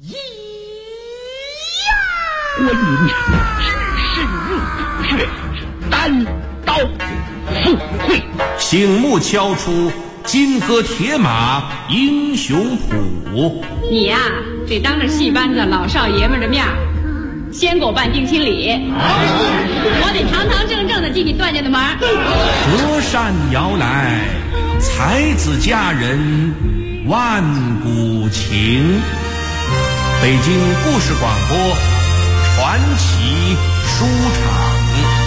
关云长只身入虎穴，单刀赴会， 醒目敲出金戈铁马英雄谱。 你呀，得当着戏班子老少爷们的面先给我办定亲礼，我得堂堂正正的进你段家的门。 隔山摇来，才子佳人万古情。北京故事广播传奇书场。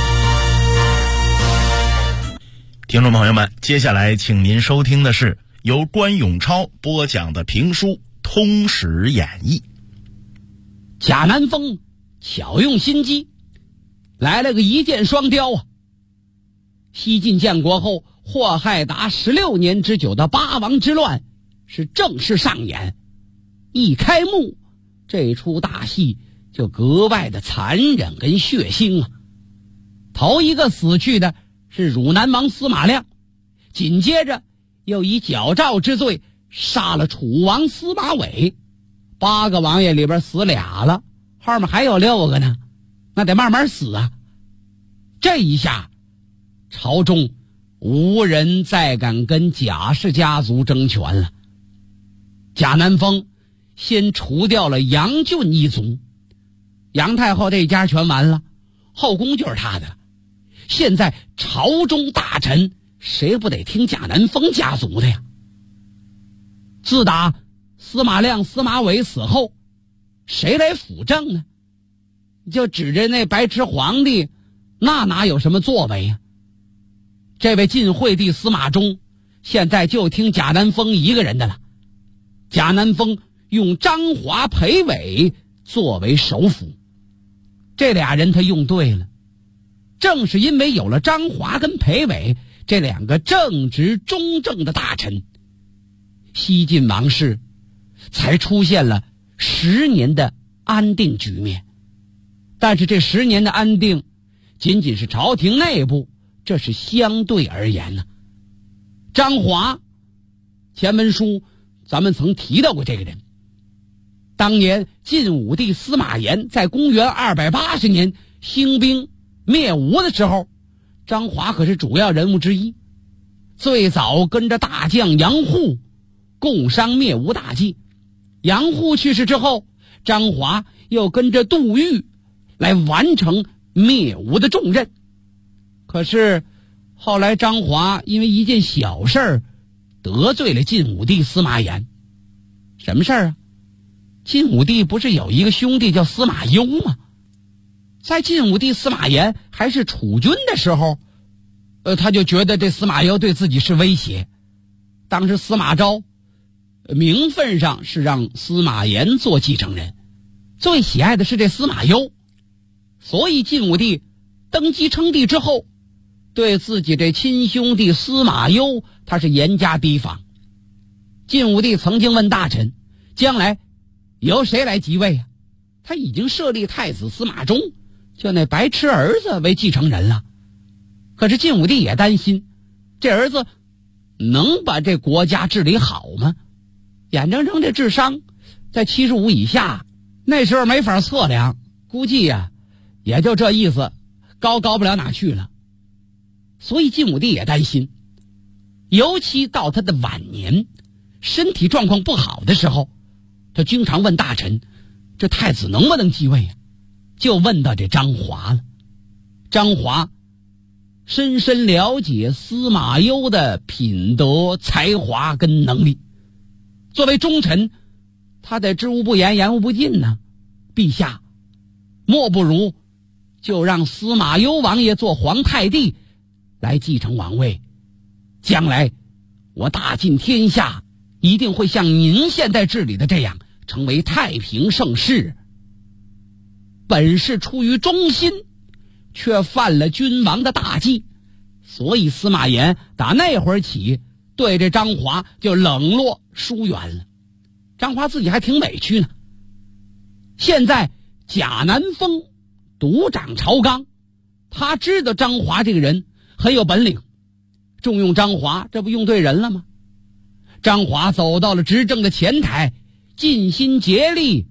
听众朋友们，接下来请您收听的是由关永超播讲的评书《通史演义》。 贾南风巧用心机，来了个一箭双雕啊！西晋建国后，祸害达16年之久的八王之乱是正式上演。一开幕，这出大戏就格外的残忍跟血腥啊！头一个死去的是汝南王司马亮，紧接着又以矫诏之罪杀了楚王司马玮。8个王爷里边死俩了，后面还有6个呢，那得慢慢死啊！这一下，朝中无人再敢跟贾氏家族争权了。贾南风先除掉了杨俊一族，杨太后这家全完了，后宫就是他的了。现在朝中大臣谁不得听贾南风家族的呀？自打司马亮、司马玮死后，谁来辅政呢？就指着那白痴皇帝，那哪有什么作为呀？这位晋惠帝司马衷现在就听贾南风一个人的了。贾南风用张华、裴伟作为首辅，这俩人他用对了。正是因为有了张华跟裴伟这2个正直中正的大臣，西晋王室才出现了10年的安定局面。但是这10年的安定仅仅是朝廷内部，这是相对而言呢。张华，前文书咱们曾提到过这个人。当年晋武帝司马炎在公元280年兴兵灭吴的时候，张华可是主要人物之一，最早跟着大将杨户共商灭吴大计。杨户去世之后，张华又跟着杜预来完成灭吴的重任。可是后来张华因为一件小事儿得罪了晋武帝司马炎。什么事儿啊？晋武帝不是有一个兄弟叫司马攸吗？在晋武帝司马炎还是储君的时候，他就觉得这司马攸对自己是威胁。当时司马昭名分上是让司马炎做继承人，最喜爱的是这司马攸，所以晋武帝登基称帝之后，对自己这亲兄弟司马攸他是严加提防。晋武帝曾经问大臣，将来由谁来即位啊？他已经设立太子司马衷，就那白痴儿子为继承人了。可是晋武帝也担心，这儿子能把这国家治理好吗？眼睁睁这智商在75以下，那时候没法测量，估计呀，也就这意思，高不了哪去了。所以晋武帝也担心，尤其到他的晚年，身体状况不好的时候，他经常问大臣，这太子能不能继位啊？就问到这张华了。张华深深了解司马攸的品德、才华跟能力，作为忠臣，他得知无不言，言无不尽呢。陛下，莫不如就让司马攸王爷做皇太帝来继承王位，将来我大尽天下一定会像您现在治理的这样，成为太平盛世。本是出于忠心，却犯了君王的大忌，所以司马炎打那会儿起对这张华就冷落疏远了。张华自己还挺委屈呢。现在贾南风独掌朝纲，他知道张华这个人很有本领，重用张华，这不用对人了吗？张华走到了执政的前台，尽心竭力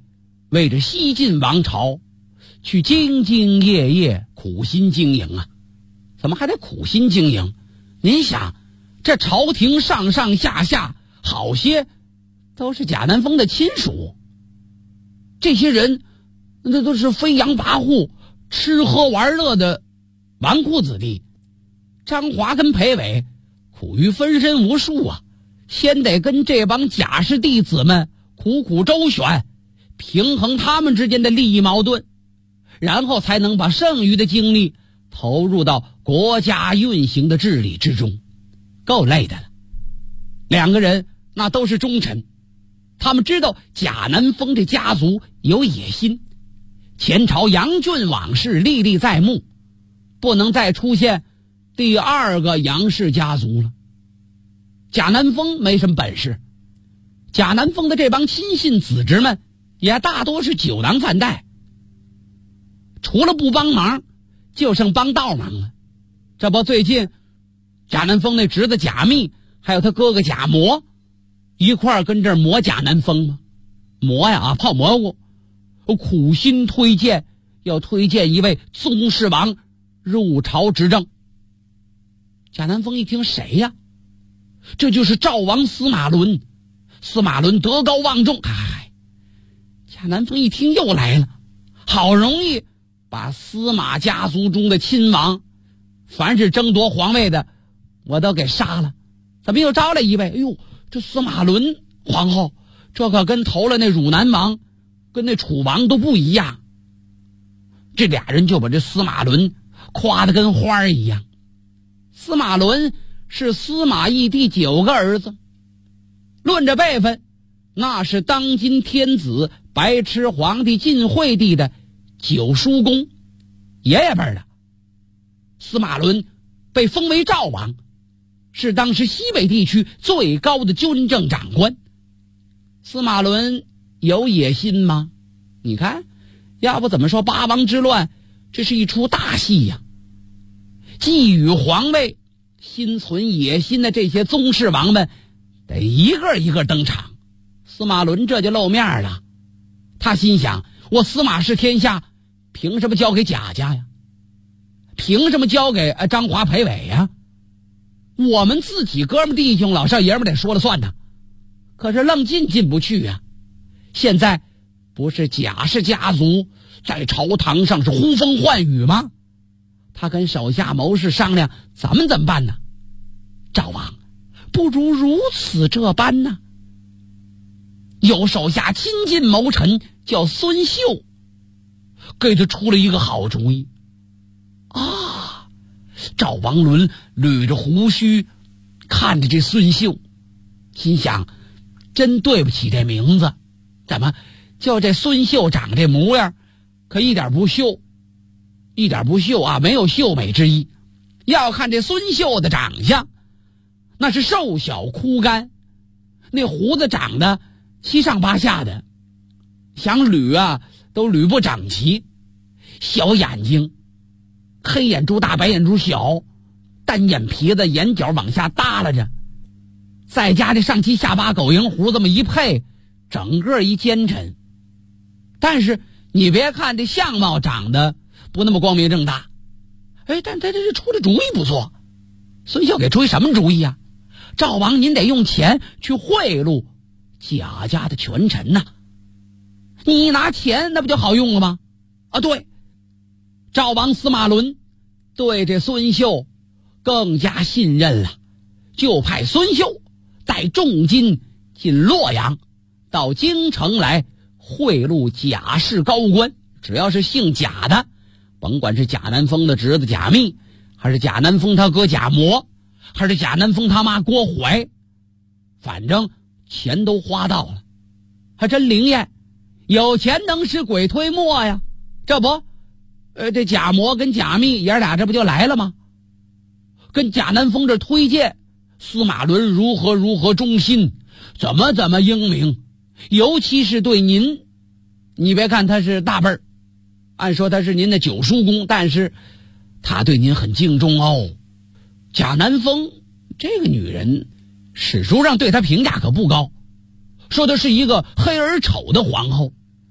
为着西晋王朝去兢兢业业苦心经营啊。怎么还得苦心经营？您想，这朝廷上上下下好些都是贾南风的亲属，这些人那都是飞扬跋扈吃喝玩乐的纨绔子弟。张华跟裴伟苦于分身无数啊，先得跟这帮贾氏弟子们苦苦周旋，平衡他们之间的利益矛盾，然后才能把剩余的精力投入到国家运行的治理之中，够累的了。两个人那都是忠臣，他们知道贾南风这家族有野心，前朝杨俊往事历历在目，不能再出现第二个杨氏家族了。贾南风没什么本事，贾南风的这帮亲信子侄们也大多是酒囊饭袋，除了不帮忙就剩帮倒忙了。这不，最近贾南风那侄子贾密还有他哥哥贾模一块儿跟这儿磨贾南风吗？磨呀泡蘑菇，苦心要推荐一位宗室王入朝执政。贾南风一听，谁呀？这就是赵王司马伦。司马伦德高望重，贾南风一听又来了，好容易把司马家族中的亲王，凡是争夺皇位的我都给杀了，怎么又招来一位？哎呦，这司马伦皇后，这可跟头了那汝南王跟那楚王都不一样。这俩人就把这司马伦夸得跟花儿一样。司马伦是司马懿第9个儿子，论着辈分那是当今天子白痴皇帝晋惠帝的9叔公，爷爷辈的。司马伦被封为赵王，是当时西北地区最高的军政长官。司马伦有野心吗？你看，要不怎么说八王之乱这是一出大戏呀。觊觎皇位心存野心的这些宗室王们得一个一个登场，司马伦这就露面了。他心想，我司马氏天下凭什么交给贾家呀？凭什么交给张华裴伟呀？我们自己哥们弟兄老少爷们得说了算呢。可是愣进不去啊。现在不是贾氏家族在朝堂上是呼风唤雨吗？他跟手下谋士商量，咱们怎么办呢？赵王不如如此这般呢。有手下亲近谋臣叫孙秀，给他出了一个好主意啊。赵王伦捋着胡须看着这孙秀，心想，真对不起这名字，怎么就这孙秀长这模样可一点不秀啊，没有秀美之意。要看这孙秀的长相，那是瘦小枯干，那胡子长得七上八下的，想捋啊都捋不整齐。小眼睛，黑眼珠大白眼珠小，单眼皮子眼角往下耷拉着，再加这上期下巴狗蝇胡这么一配，整个一奸臣。但是你别看这相貌长得不那么光明正大，但他这出的主意不错。孙秀给出一什么主意啊？赵王您得用钱去贿赂贾家的权臣呐。你拿钱那不就好用了吗？啊，对，赵王司马伦对这孙秀更加信任了，就派孙秀带重金进洛阳，到京城来贿赂贾氏高官。只要是姓贾的，甭管是贾南风的侄子贾密，还是贾南风他哥贾模，还是贾南风他妈郭槐，反正钱都花到了。还真灵验，有钱能使鬼推磨呀。这不这贾模跟贾密爷俩这不就来了吗？跟贾南风这推荐司马伦如何忠心，怎么英明，尤其是对您，你别看他是大辈儿，按说他是您的9叔公，但是他对您很敬重哦。贾南风这个女人史书上对她评价可不高，说的是一个黑而丑的皇后。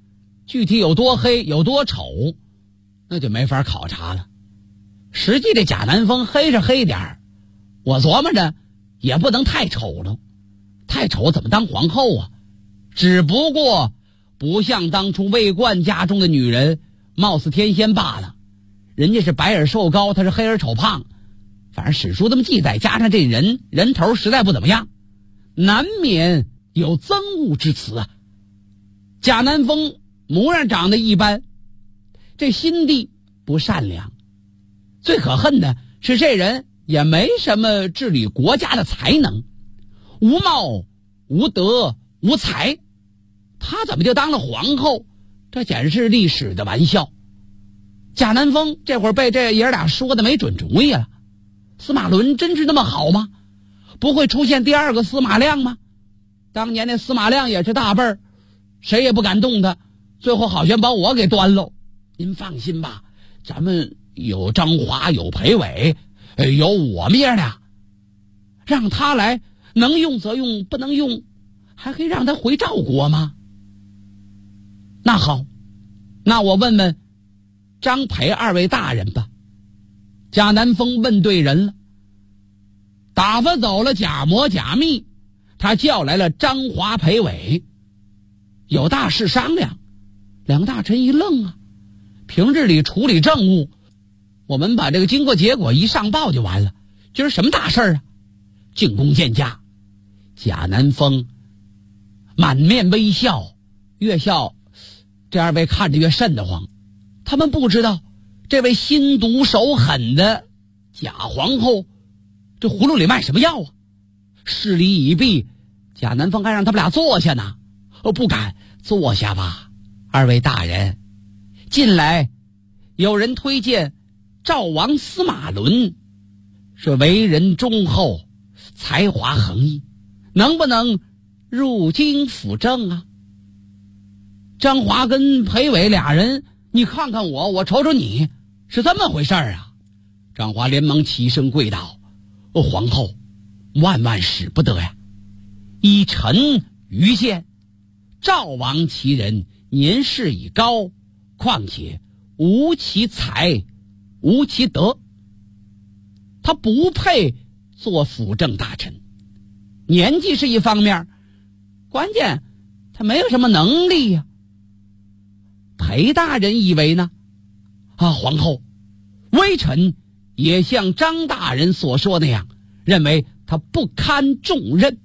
具体有多黑有多丑，那就没法考察了。实际这贾南风黑是黑点儿，我琢磨着也不能太丑了，太丑怎么当皇后啊？只不过不像当初魏冠家中的女人貌似天仙罢了，人家是白而瘦高，她是黑而丑胖，反正史书这么记载，加上这人头实在不怎么样，难免有憎恶之词啊。贾南风模样长得一般，这心地不善良，最可恨的是这人也没什么治理国家的才能，无貌无德无才，他怎么就当了皇后？这简直是历史的玩笑。贾南风这会儿被这爷俩说的没准主意了。司马伦真是那么好吗？不会出现第二个司马亮吗？当年那司马亮也是大辈儿，谁也不敢动他，最后好像把我给端喽。您放心吧，咱们有张华有裴伟，有我们爷俩，让他来，能用则用，不能用还可以让他回赵国吗？那好，那我问问张裴二位大人吧。贾南风问对人了，打发走了贾模贾密，他叫来了张华裴伟，有大事商量。两大臣一愣啊，平日里处理政务，我们把这个经过结果一上报就完了，今儿什么大事啊？进宫见驾。贾南风满面微笑，越笑这二位看着越瘆得慌。他们不知道这位心毒手狠的贾皇后这葫芦里卖什么药啊？事礼已毕，贾南风还让他们俩坐下呢。不敢，坐下吧。二位大人，近来有人推荐赵王司马伦是为人忠厚，才华横溢，能不能入京辅政啊？张华跟裴伟俩人，你看看我，我瞅瞅你，是这么回事啊？张华连忙起身跪倒：皇后，万万使不得呀！依臣愚见，赵王其人年事已高，况且无其才无其德，他不配做辅政大臣。年纪是一方面，关键他没有什么能力呀。裴大人以为呢？皇后，微臣也像张大人所说那样，认为他不堪重任。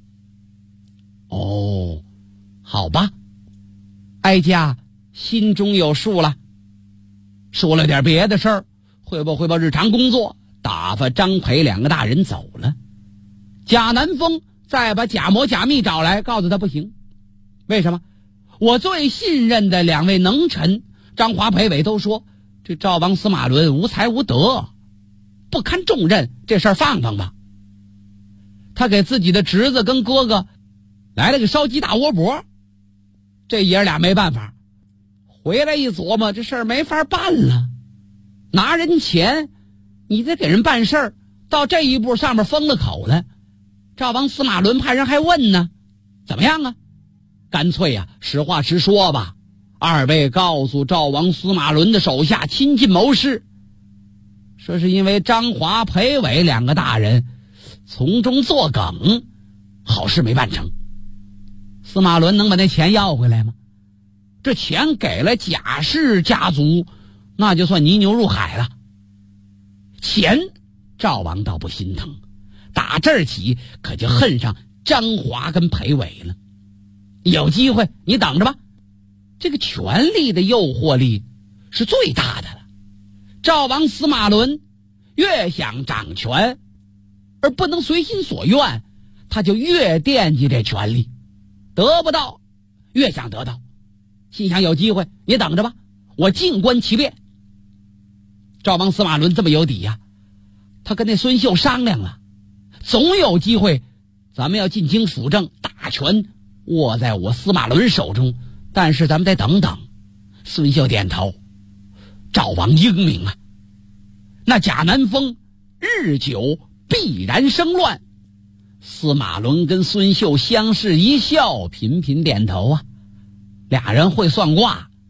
哦，好吧，哀家心中有数了。说了点别的事儿，汇报日常工作，打发张裴两个大人走了。贾南风再把贾模贾密找来，告诉他不行。为什么？我最信任的两位能臣张华裴伟都说这赵王司马伦无才无德，不堪重任，这事儿放吧。他给自己的侄子跟哥哥来了个烧鸡大窝脖，这爷俩没办法，回来一琢磨，这事儿没法办了。拿人钱，你得给人办事儿，到这一步上面封了口了。赵王司马伦派人还问呢，怎么样啊？干脆呀，实话实说吧。二位告诉赵王司马伦的手下亲近谋士，说是因为张华裴伟两个大人从中作梗，好事没办成。司马伦能把那钱要回来吗？这钱给了贾氏家族，那就算泥牛入海了。钱赵王倒不心疼，打这儿起可就恨上张华跟裴伟了。有机会你等着吧，这个权力的诱惑力是最大的了。赵王司马伦越想掌权而不能随心所愿，他就越惦记这权力，得不到越想得到，心想有机会你等着吧，我静观其变。赵王司马伦这么有底呀，他跟那孙秀商量了，总有机会咱们要进京辅政，大权握在我司马伦手中，但是咱们得等等。孙秀点头，赵王英明啊，那贾南风日久必然生乱。司马伦跟孙秀相视一笑，频频点头啊。俩人会算卦，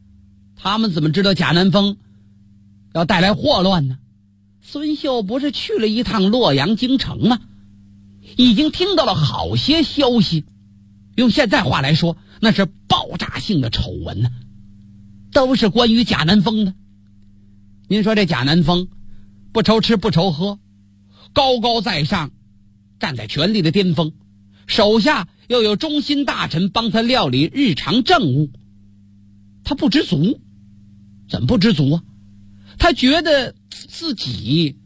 他们怎么知道贾南风要带来祸乱呢？孙秀不是去了一趟洛阳京城吗？已经听到了好些消息，用现在话来说，那是爆炸性的丑闻呢，都是关于贾南风的。您说这贾南风不愁吃不愁喝，高高在上，站在权力的巅峰，手下又有忠心大臣帮他料理日常政务，他不知足。怎么不知足啊？他觉得自己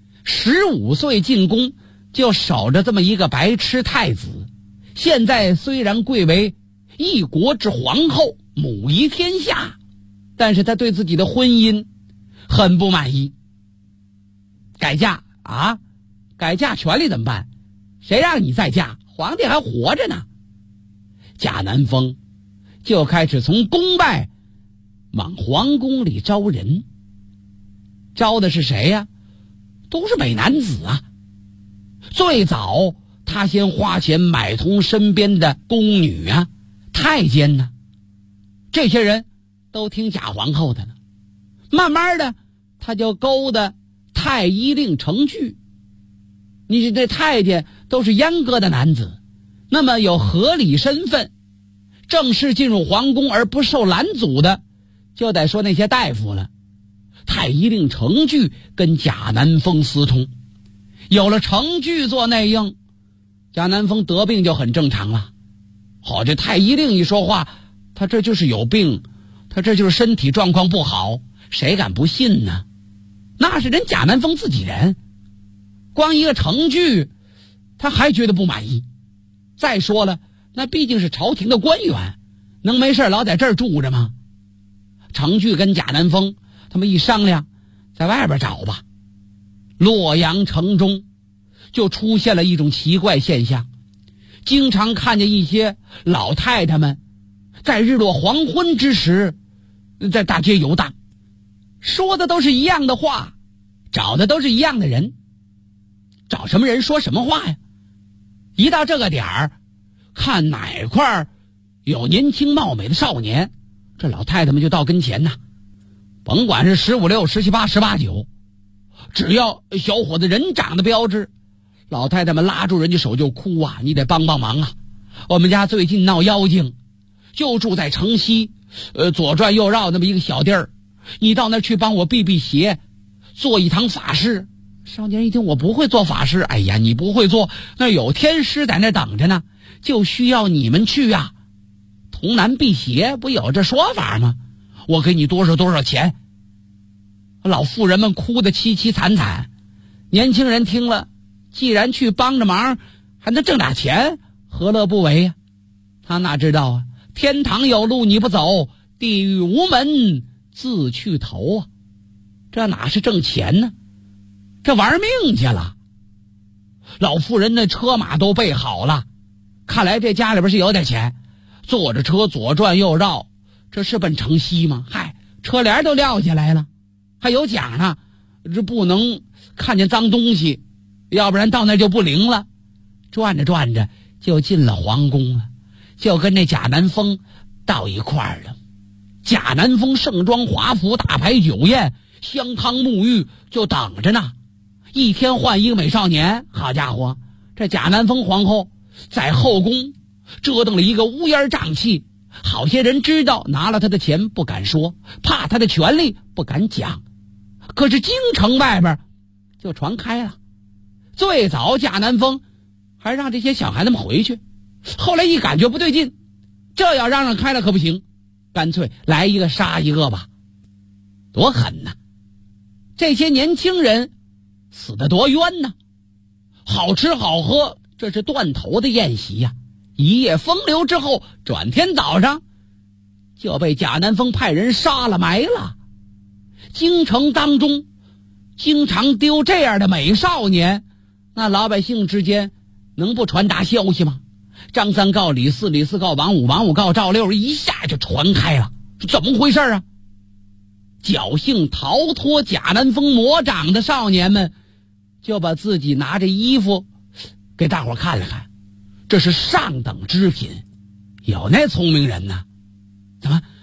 15岁进宫就守着这么一个白痴太子，现在虽然贵为一国之皇后，母仪天下，但是他对自己的婚姻很不满意。改嫁啊？改嫁权利怎么办？谁让你再嫁？皇帝还活着呢。贾南风就开始从宫外往皇宫里招人。招的是谁呀？都是美男子啊。最早他先花钱买通身边的宫女啊、太监呢，这些人都听贾皇后的呢。慢慢的他就勾搭太医令程据。你这太监都是阉割的男子，那么有合理身份正式进入皇宫而不受拦阻的，就得说那些大夫了。太医令程据跟贾南风私通，有了程据做内应，贾南风得病就很正常了。好，这太医令一说话，他这就是有病，他这就是身体状况不好，谁敢不信呢？那是人贾南风自己人，光一个程据他还觉得不满意。再说了，那毕竟是朝廷的官员，能没事老在这儿住着吗？程据跟贾南风他们一商量，在外边找吧。洛阳城中就出现了一种奇怪现象，经常看见一些老太太们在日落黄昏之时在大街游荡，说的都是一样的话，找的都是一样的人。找什么人说什么话呀？一到这个点儿，看哪块有年轻貌美的少年，这老太太们就到跟前呐。甭管是15、16、17、18、18、9，只要小伙子人长得标致，老太太们拉住人家手就哭啊，你得帮帮忙啊！我们家最近闹妖精，就住在城西，左转右绕那么一个小地儿，你到那儿去帮我避避邪，做一堂法事。少年一听，我不会做法事。哎呀，你不会做，那有天师在那等着呢，就需要你们去啊。童男辟邪不有这说法吗？我给你多少钱。老妇人们哭得凄凄惨惨，年轻人听了，既然去帮着忙还能挣点钱，何乐不为呀？他哪知道啊，天堂有路你不走，地狱无门自去投啊。这哪是挣钱呢，这玩命去了。老妇人的车马都备好了，看来这家里边是有点钱，坐着车左转右绕，这是奔城西吗？嗨，车帘都撂下来了，还有奖呢，这不能看见脏东西，要不然到那就不灵了。转着转着就进了皇宫了，就跟这贾南风到一块儿了。贾南风盛装华服，大排酒宴，香汤沐浴，就等着呢。一天换一个美少年，好家伙，这贾南风皇后在后宫折腾了一个乌烟瘴气，好些人知道，拿了他的钱不敢说，怕他的权利不敢讲。可是京城外边就传开了。最早贾南风还让这些小孩子们回去，后来一感觉不对劲，这要嚷嚷开了可不行，干脆来一个杀一个吧。多狠呐！这些年轻人死得多冤呐！好吃好喝，这是断头的宴席呀。一夜风流之后，转天早上就被贾南风派人杀了埋了。京城当中经常丢这样的美少年，那老百姓之间能不传达消息吗？张三告李四，李四告王五，王五告赵六，一下就传开了。怎么回事啊？侥幸逃脱贾南风魔掌的少年们，就把自己拿着衣服给大伙看了看，这是上等之品。有那聪明人呢，怎么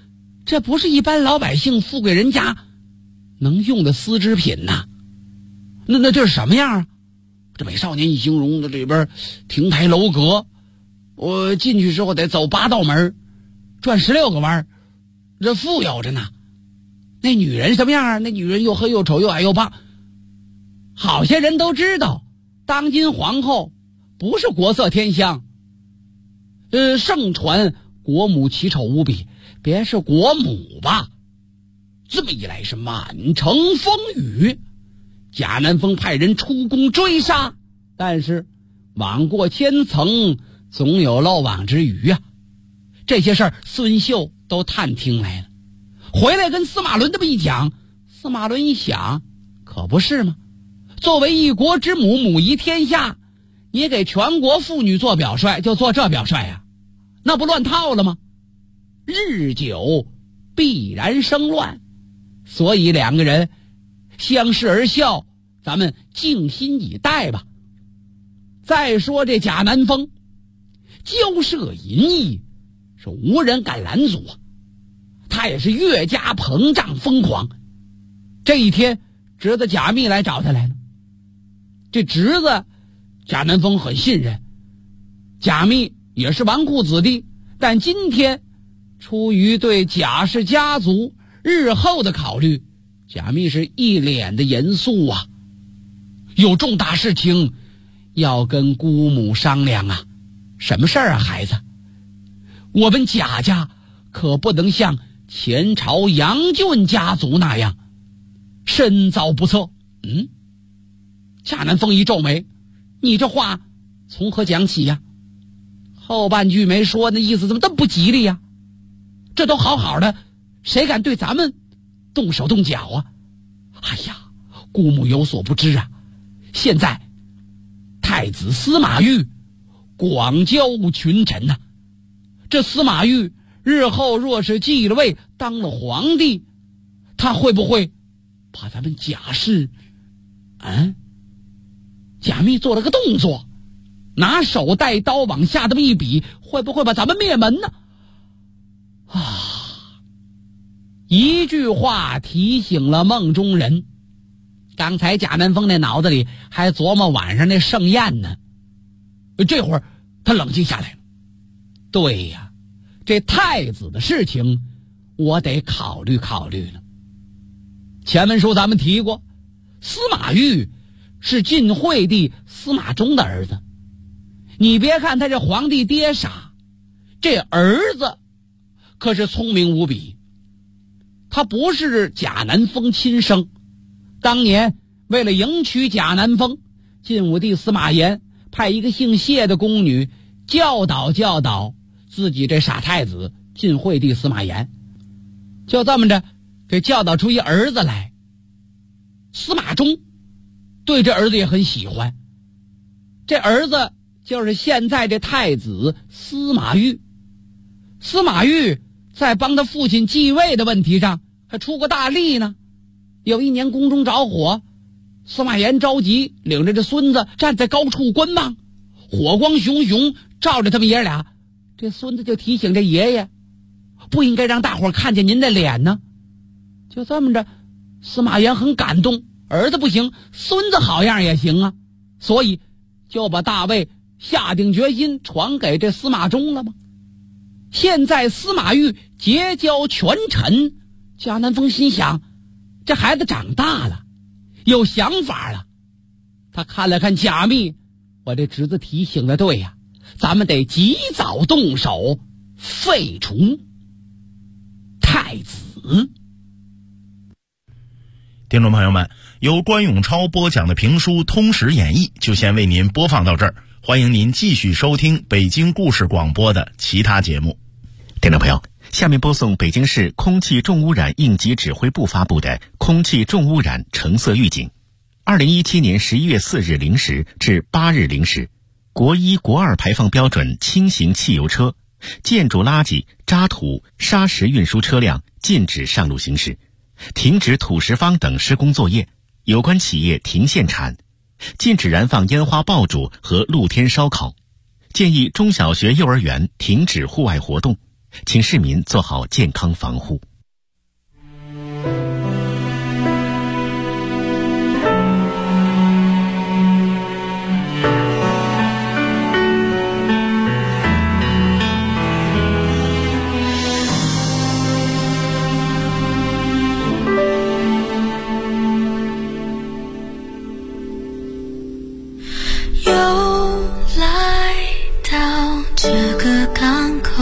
这不是一般老百姓富贵人家能用的丝织品呐。那这是什么样啊？这美少年一形容的，里边亭台楼阁，我进去之后得走8道门，转16个弯，这富有着呢。那女人什么样啊？那女人又黑又丑又矮又胖。好些人都知道，当今皇后不是国色天香，盛传国母奇丑无比，别是国母吧。这么一来是满城风雨，贾南风派人出宫追杀，但是网过千层，总有漏网之鱼啊。这些事儿孙秀都探听来了，回来跟司马伦这么一讲，司马伦一想，可不是吗？作为一国之母，母仪天下，你给全国妇女做表率，就做这表率呀，那不乱套了吗？日久必然生乱，所以两个人相视而笑，咱们静心以待吧。再说这贾南风骄奢淫逸，是无人敢拦阻啊，他也是越加膨胀疯狂。这一天，侄子贾密来找他来了。这侄子贾南风很信任，贾密也是纨绔子弟，但今天出于对贾氏家族日后的考虑，贾密是一脸的严肃啊，有重大事情要跟姑母商量啊。什么事儿啊，孩子？我们贾家可不能像前朝杨俊家族那样身遭不测。贾南风一皱眉，你这话从何讲起呀？后半句没说，那意思怎么这么不吉利呀？这都好好的，谁敢对咱们动手动脚啊？哎呀，姑母有所不知啊，现在太子司马懿广交群臣呐，这司马懿日后若是继了位，当了皇帝，他会不会把咱们贾氏贾密做了个动作，拿手带刀往下这么一比，会不会把咱们灭门呢？一句话提醒了梦中人。刚才贾南风那脑子里还琢磨晚上那盛宴呢，这会儿他冷静下来了。对呀，这太子的事情我得考虑考虑了。前文书咱们提过，司马懿是晋惠帝司马衷的儿子。你别看他这皇帝爹傻，这儿子可是聪明无比。他不是贾南风亲生，当年为了迎娶贾南风，晋武帝司马炎派一个姓谢的宫女教导自己这傻太子晋惠帝司马炎，就这么着给教导出一儿子来。司马衷对这儿子也很喜欢，这儿子就是现在这太子司马懿。司马懿在帮他父亲继位的问题上还出过大力呢。有一年宫中着火，司马炎着急，领着这孙子站在高处观望，火光熊熊照着他们爷俩。这孙子就提醒这爷爷，不应该让大伙看见您的脸呢。就这么着，司马炎很感动，儿子不行，孙子好样也行啊，所以就把大位下定决心传给这司马衷了吗？现在司马懿结交权臣，贾南风心想，这孩子长大了，有想法了。他看了看贾密，我这侄子提醒的对呀，咱们得及早动手废除太子。 听众朋友们，由关永超播讲的评书《通史演义》就先为您播放到这儿，欢迎您继续收听北京故事广播的其他节目。 听众朋友，下面播送北京市空气重污染应急指挥部发布的空气重污染橙色预警。2017年11月4日0时至8日0时，国1、国2排放标准轻型汽油车、建筑垃圾、渣土、砂石运输车辆禁止上路行驶，停止土石方等施工作业，有关企业停限产，禁止燃放烟花爆竹和露天烧烤，建议中小学、幼儿园停止户外活动，请市民做好健康防护。 又来到这个港口，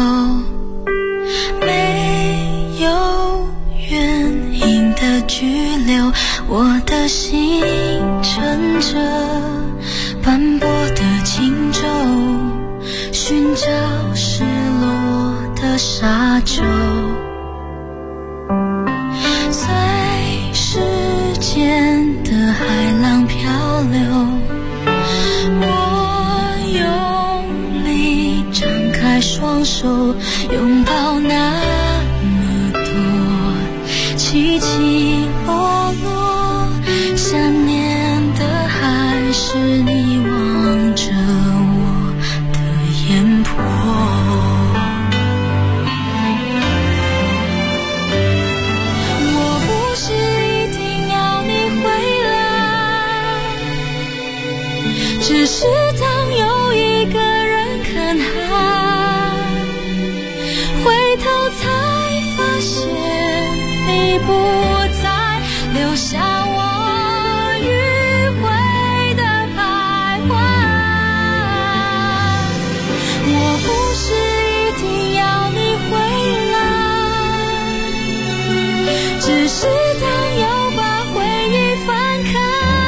没有原因的拘留，我的心乘着斑驳的轻舟，寻找失落的沙洲，随时间的海浪漂流，我用力张开双手，拥抱那么多起起落落，想念的还是你望着我的眼波。我不是一定要你回来，只是当有一个人看海，回头才发现你不再，留下我迂回的徘徊。我不是一定要你回来，只是当又把回忆翻开，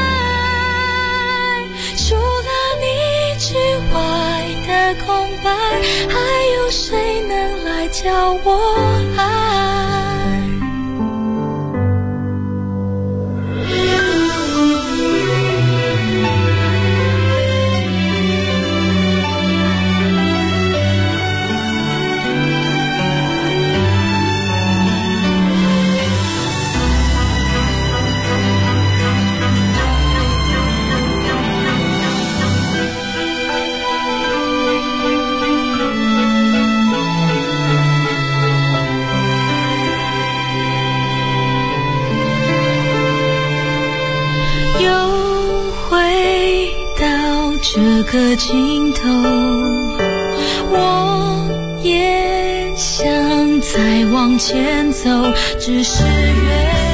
除了你之外的空白，还有谁能来教我爱？这个尽头，我也想再往前走，只是越